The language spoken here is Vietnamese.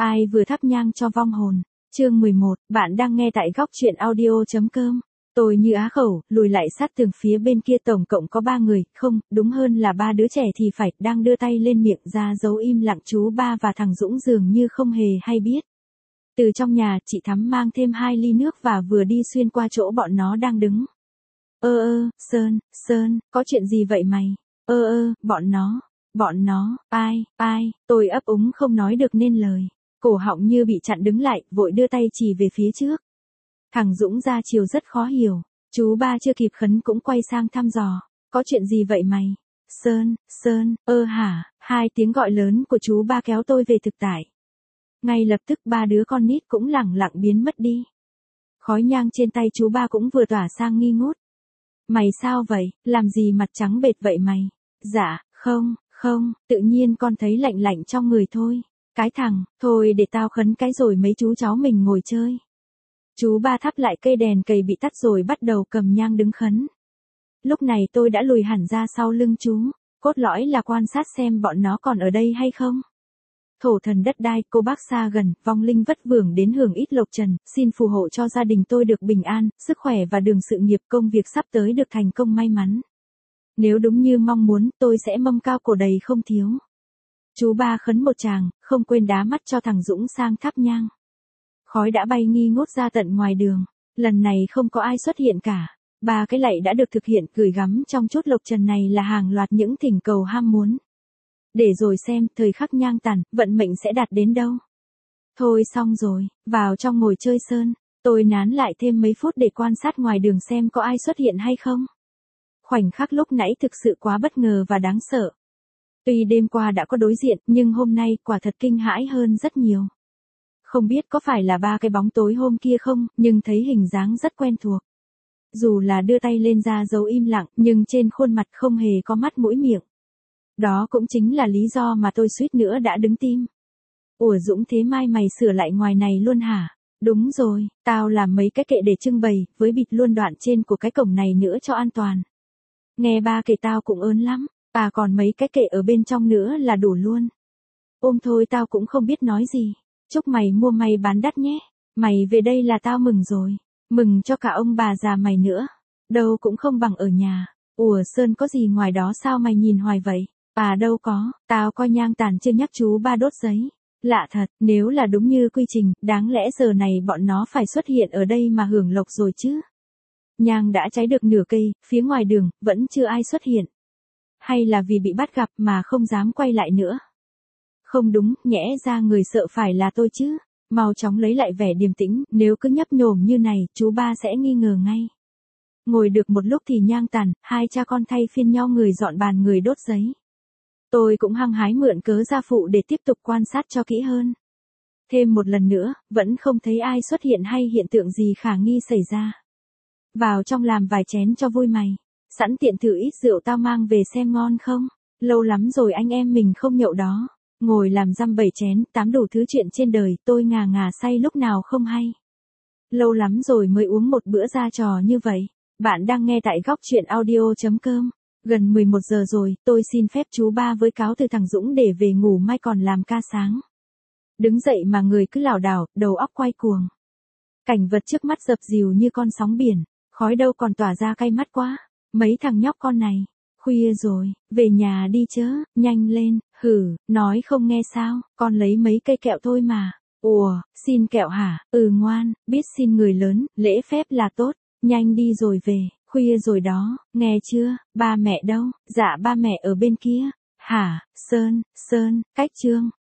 Ai vừa thắp nhang cho vong hồn. Chương 11, bạn đang nghe tại góc truyện audio.com. Tôi như á khẩu, lùi lại sát tường phía bên kia tổng cộng có 3 người, không, đúng hơn là 3 đứa trẻ thì phải, đang đưa tay lên miệng ra dấu im lặng chú ba và thằng Dũng dường như không hề hay biết. Từ trong nhà, chị Thắm mang thêm 2 ly nước và vừa đi xuyên qua chỗ bọn nó đang đứng. Sơn, có chuyện gì vậy mày? Bọn nó, ai, tôi ấp úng không nói được nên lời. Cổ họng như bị chặn đứng lại, vội đưa tay chỉ về phía trước. Thằng Dũng ra chiều rất khó hiểu, chú ba chưa kịp khấn cũng quay sang thăm dò. Có chuyện gì vậy mày? Sơn, hả? 2 tiếng gọi lớn của chú ba kéo tôi về thực tại. Ngay lập tức 3 đứa con nít cũng lẳng lặng biến mất đi. Khói nhang trên tay chú ba cũng vừa tỏa sang nghi ngút. Mày sao vậy, làm gì mặt trắng bệch vậy mày? Dạ, không, tự nhiên con thấy lạnh lạnh trong người thôi. Cái thằng, thôi để tao khấn cái rồi mấy chú cháu mình ngồi chơi. Chú ba thắp lại cây đèn cầy bị tắt rồi bắt đầu cầm nhang đứng khấn. Lúc này tôi đã lùi hẳn ra sau lưng chú, cốt lõi là quan sát xem bọn nó còn ở đây hay không. Thổ thần đất đai, cô bác xa gần, vong linh vất vưởng đến hưởng ít lộc trần, xin phù hộ cho gia đình tôi được bình an, sức khỏe và đường sự nghiệp công việc sắp tới được thành công may mắn. Nếu đúng như mong muốn, tôi sẽ mâm cao cổ đầy không thiếu. Chú ba khấn một tràng, không quên đá mắt cho thằng Dũng sang thắp nhang. Khói đã bay nghi ngút ra tận ngoài đường, lần này không có ai xuất hiện cả. 3 cái lạy đã được thực hiện gửi gắm trong chốt lộc trần này là hàng loạt những thỉnh cầu ham muốn. Để rồi xem, thời khắc nhang tàn, vận mệnh sẽ đạt đến đâu. Thôi xong rồi, vào trong ngồi chơi sơn, tôi nán lại thêm mấy phút để quan sát ngoài đường xem có ai xuất hiện hay không. Khoảnh khắc lúc nãy thực sự quá bất ngờ và đáng sợ. Tuy đêm qua đã có đối diện, nhưng hôm nay quả thật kinh hãi hơn rất nhiều. Không biết có phải là 3 cái bóng tối hôm kia không, nhưng thấy hình dáng rất quen thuộc. Dù là đưa tay lên ra dấu im lặng, nhưng trên khuôn mặt không hề có mắt mũi miệng. Đó cũng chính là lý do mà tôi suýt nữa đã đứng tim. Ủa Dũng, thế mai mày sửa lại ngoài này luôn hả? Đúng rồi, tao làm mấy cái kệ để trưng bày, với bịt luôn đoạn trên của cái cổng này nữa cho an toàn. Nghe ba kệ tao cũng ớn lắm, còn mấy cái kệ ở bên trong nữa là đủ luôn. Ôm thôi tao cũng không biết nói gì. Chúc mày mua may bán đắt nhé. Mày về đây là tao mừng rồi. Mừng cho cả ông bà già mày nữa. Đâu cũng không bằng ở nhà. Ủa Sơn, có gì ngoài đó sao mày nhìn hoài vậy? Đâu có, tao coi nhang tàn chưa nhắc chú ba đốt giấy. Lạ thật, nếu là đúng như quy trình, đáng lẽ giờ này bọn nó phải xuất hiện ở đây mà hưởng lộc rồi chứ. Nhang đã cháy được nửa cây, phía ngoài đường, vẫn chưa ai xuất hiện. Hay là vì bị bắt gặp mà không dám quay lại nữa? Không đúng, nhẽ ra người sợ phải là tôi chứ. Mau chóng lấy lại vẻ điềm tĩnh, nếu cứ nhấp nhổm như này, chú ba sẽ nghi ngờ ngay. Ngồi được một lúc thì nhang tàn, 2 cha con thay phiên nhau người dọn bàn người đốt giấy. Tôi cũng hăng hái mượn cớ ra phụ để tiếp tục quan sát cho kỹ hơn. Thêm một lần nữa, vẫn không thấy ai xuất hiện hay hiện tượng gì khả nghi xảy ra. Vào trong làm vài chén cho vui mày. Sẵn tiện thử ít rượu tao mang về xem ngon không. Lâu lắm rồi anh em mình không nhậu đó. Ngồi làm dăm 7 chén, 8 đủ thứ chuyện trên đời, tôi ngà say lúc nào không hay. Lâu lắm rồi mới uống một bữa ra trò như vậy. Bạn đang nghe tại góc truyện audio.com. Gần 11 giờ rồi, tôi xin phép chú ba với cáo từ thằng Dũng để về ngủ, mai còn làm ca sáng. Đứng dậy mà người cứ lảo đảo, đầu óc quay cuồng. Cảnh vật trước mắt dập dìu như con sóng biển, khói đâu còn tỏa ra cay mắt quá. Mấy thằng nhóc con này, khuya rồi, về nhà đi chớ, nhanh lên, nói không nghe sao, con lấy mấy cây kẹo thôi mà. Ủa, xin kẹo hả? Ngoan, biết xin người lớn, lễ phép là tốt, nhanh đi rồi về, khuya rồi đó, nghe chưa, ba mẹ đâu? Dạ ba mẹ ở bên kia. Hả, Sơn, cách Trương,